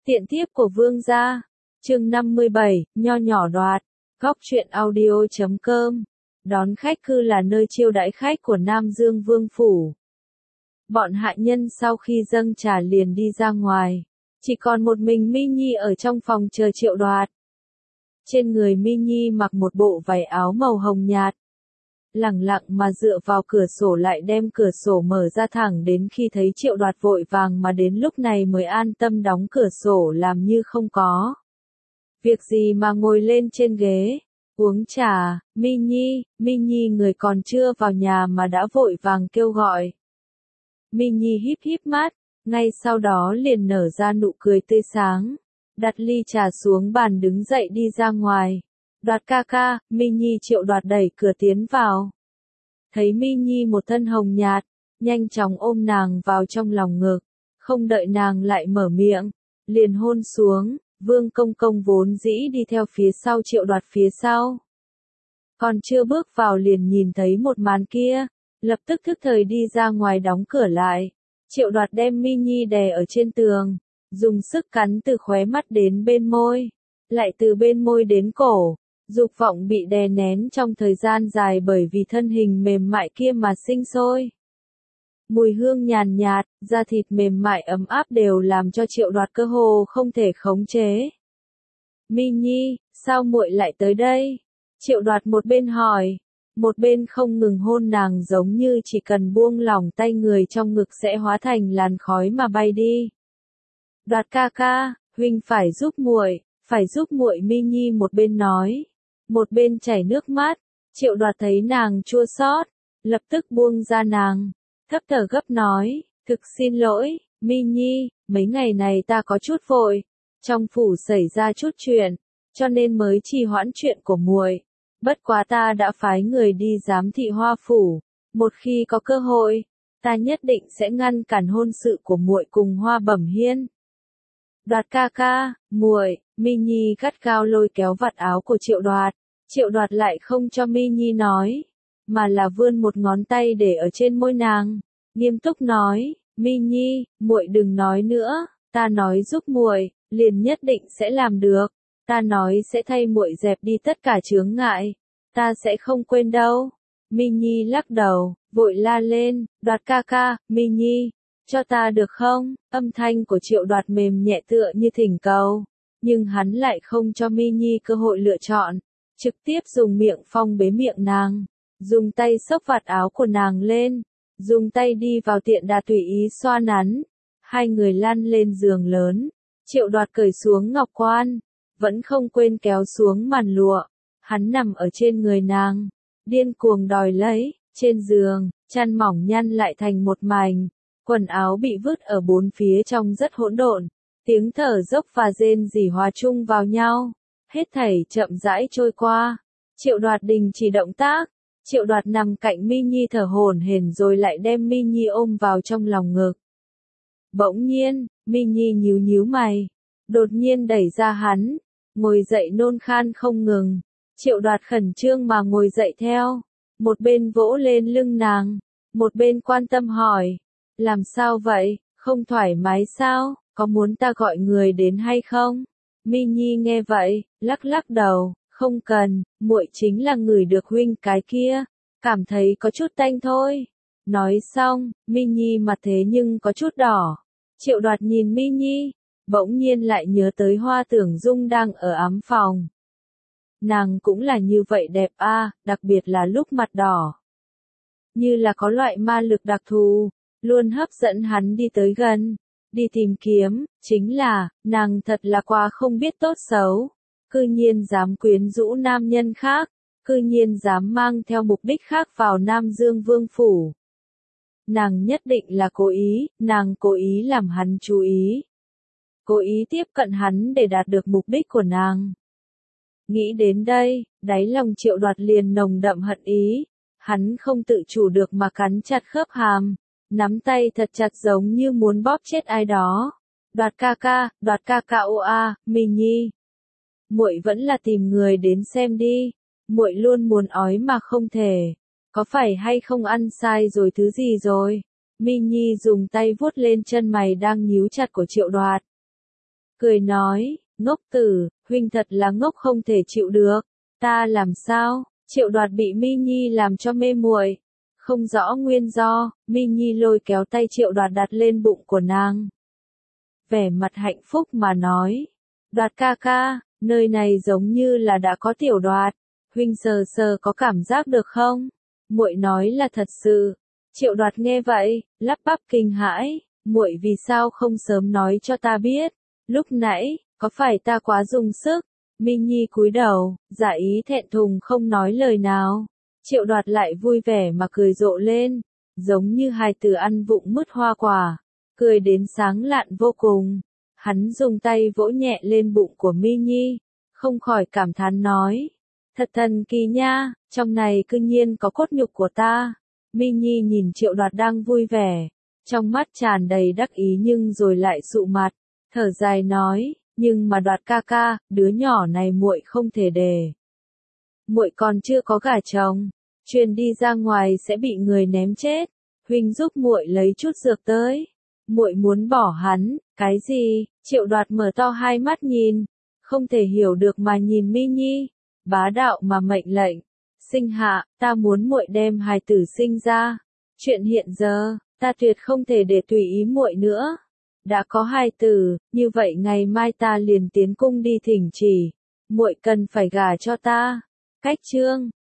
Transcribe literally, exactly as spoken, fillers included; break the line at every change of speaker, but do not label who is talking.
Tiện thiếp của vương gia. Chương năm mươi bảy, nho nhỏ đoạt. Góc truyện audio chấm com. Đón khách cư là nơi chiêu đãi khách của Nam Dương Vương phủ. Bọn hạ nhân sau khi dâng trà liền đi ra ngoài, chỉ còn một mình Mi Nhi ở trong phòng chờ Triệu Đoạt. Trên người Mi Nhi mặc một bộ váy áo màu hồng nhạt, lẳng lặng mà dựa vào cửa sổ, lại đem cửa sổ mở ra thẳng đến khi thấy Triệu Đoạt vội vàng mà đến lúc này mới an tâm đóng cửa sổ làm như không có việc gì mà ngồi lên trên ghế, uống trà. Mi Nhi, Mi Nhi người còn chưa vào nhà mà đã vội vàng kêu gọi. Mi Nhi híp híp mắt, ngay sau đó liền nở ra nụ cười tươi sáng, đặt ly trà xuống bàn đứng dậy đi ra ngoài. Đoạt ca ca. Mi Nhi. Triệu Đoạt đẩy cửa tiến vào. Thấy Mi Nhi một thân hồng nhạt, nhanh chóng ôm nàng vào trong lòng ngực, không đợi nàng lại mở miệng, liền hôn xuống. Vương công công vốn dĩ đi theo phía sau Triệu Đoạt phía sau, còn chưa bước vào liền nhìn thấy một màn kia, lập tức thức thời đi ra ngoài đóng cửa lại. Triệu Đoạt đem Mi Nhi đè ở trên tường, dùng sức cắn từ khóe mắt đến bên môi, lại từ bên môi đến cổ. Dục vọng bị đè nén trong thời gian dài bởi vì thân hình mềm mại kia mà sinh sôi. Mùi hương nhàn nhạt, da thịt mềm mại ấm áp đều làm cho Triệu Đoạt cơ hồ không thể khống chế. Mi Nhi, sao muội lại tới đây? Triệu Đoạt một bên hỏi, một bên không ngừng hôn nàng, giống như chỉ cần buông lỏng tay người trong ngực sẽ hóa thành làn khói mà bay đi. Đoạt ca ca, huynh phải giúp muội, phải giúp muội. Mi Nhi một bên nói, một bên chảy nước mắt. Triệu Đoạt thấy nàng chua xót, lập tức buông ra nàng, thấp thở gấp nói, thực xin lỗi, Mi Nhi, mấy ngày này ta có chút vội, trong phủ xảy ra chút chuyện, cho nên mới trì hoãn chuyện của muội. Bất quá ta đã phái người đi giám thị Hoa phủ, một khi có cơ hội, ta nhất định sẽ ngăn cản hôn sự của muội cùng Hoa Bẩm Hiên. Đoạt ca ca, muội. Mi Nhi gắt gao lôi kéo vạt áo của Triệu Đoạt. Triệu Đoạt lại không cho Mi Nhi nói, mà là vươn một ngón tay để ở trên môi nàng, nghiêm túc nói, Mi Nhi, muội đừng nói nữa, ta nói giúp muội, liền nhất định sẽ làm được. Ta nói sẽ thay muội dẹp đi tất cả chướng ngại, ta sẽ không quên đâu. Mi Nhi lắc đầu, vội la lên, Đoạt ca ca, Mi Nhi, cho ta được không? Âm thanh của Triệu Đoạt mềm nhẹ tựa như thỉnh cầu, nhưng hắn lại không cho Mi Nhi cơ hội lựa chọn, trực tiếp dùng miệng phong bế miệng nàng, dùng tay xốc vạt áo của nàng lên, dùng tay đi vào tiện đà tùy ý xoa nắn. Hai người lăn lên giường lớn, Triệu Đoạt cởi xuống ngọc quan, vẫn không quên kéo xuống màn lụa. Hắn nằm ở trên người nàng, điên cuồng đòi lấy. Trên giường, chăn mỏng nhăn lại thành một mảnh, quần áo bị vứt ở bốn phía trông rất hỗn độn, tiếng thở dốc và rên rỉ hòa chung vào nhau, hết thảy chậm rãi trôi qua. Triệu Đoạt đình chỉ động tác, Triệu Đoạt nằm cạnh Mi Nhi thở hổn hển rồi lại đem Mi Nhi ôm vào trong lòng ngực. Bỗng nhiên, Mi Nhi nhíu nhíu mày, đột nhiên đẩy ra hắn, ngồi dậy nôn khan không ngừng. Triệu Đoạt khẩn trương mà ngồi dậy theo, một bên vỗ lên lưng nàng, một bên quan tâm hỏi, làm sao vậy, không thoải mái sao, có muốn ta gọi người đến hay không? Mi Nhi nghe vậy, lắc lắc đầu, không cần, muội chính là người được huynh cái kia, cảm thấy có chút tanh thôi. Nói xong, Mi Nhi mặt thế nhưng có chút đỏ. Triệu Đoạt nhìn Mi Nhi, bỗng nhiên lại nhớ tới Hoa Tưởng Dung đang ở ám phòng. Nàng cũng là như vậy đẹp a, à, đặc biệt là lúc mặt đỏ. Như là có loại ma lực đặc thù, luôn hấp dẫn hắn đi tới gần, đi tìm kiếm. Chính là, nàng thật là quá không biết tốt xấu, cư nhiên dám quyến rũ nam nhân khác, cư nhiên dám mang theo mục đích khác vào Nam Dương Vương phủ. Nàng nhất định là cố ý, nàng cố ý làm hắn chú ý, cố ý tiếp cận hắn để đạt được mục đích của nàng. Nghĩ đến đây, đáy lòng Triệu Đoạt liền nồng đậm hận ý, hắn không tự chủ được mà cắn chặt khớp hàm, nắm tay thật chặt giống như muốn bóp chết ai đó. Đoạt ca ca, Đoạt ca ca ô a, Mi Nhi, muội vẫn là tìm người đến xem đi, muội luôn muốn ói mà không thể, có phải hay không ăn sai rồi thứ gì rồi? Mi Nhi dùng tay vuốt lên chân mày đang nhíu chặt của Triệu Đoạt. cười nói, ngốc tử, huynh thật là ngốc không thể chịu được. Ta làm sao? Triệu Đoạt bị Mi Nhi làm cho mê muội, không rõ nguyên do, Mi Nhi lôi kéo tay Triệu Đoạt đặt lên bụng của nàng. Vẻ mặt hạnh phúc mà nói, Đoạt ca ca, nơi này giống như là đã có tiểu Đoạt, huynh sờ sờ có cảm giác được không? Muội nói là thật sự. Triệu Đoạt nghe vậy, lắp bắp kinh hãi, muội vì sao không sớm nói cho ta biết? Lúc nãy, có phải ta quá dùng sức? Mi Nhi cúi đầu, giả ý thẹn thùng không nói lời nào. Triệu Đoạt lại vui vẻ mà cười rộ lên, giống như hài tử ăn vụng mứt hoa quả, cười đến sáng lạn vô cùng. Hắn dùng tay vỗ nhẹ lên bụng của Mi Nhi, không khỏi cảm thán nói, thật thần kỳ nha, trong này cư nhiên có cốt nhục của ta. Mi Nhi nhìn Triệu Đoạt đang vui vẻ, trong mắt tràn đầy đắc ý nhưng rồi lại sụ mặt, thở dài nói, nhưng mà Đoạt ca ca, đứa nhỏ này muội không thể để. Muội còn chưa có gả chồng, truyền đi ra ngoài sẽ bị người ném chết. Huynh giúp muội lấy chút dược tới. Muội muốn bỏ hắn, cái gì? Triệu Đoạt mở to hai mắt nhìn, không thể hiểu được mà nhìn Mi Nhi, bá đạo mà mệnh lệnh, sinh hạ, ta muốn muội đem hài tử sinh ra. Chuyện hiện giờ, ta tuyệt không thể để tùy ý muội nữa. Đã có hài tử, như vậy ngày mai ta liền tiến cung đi thỉnh chỉ, muội cần phải gả cho ta. Cách chương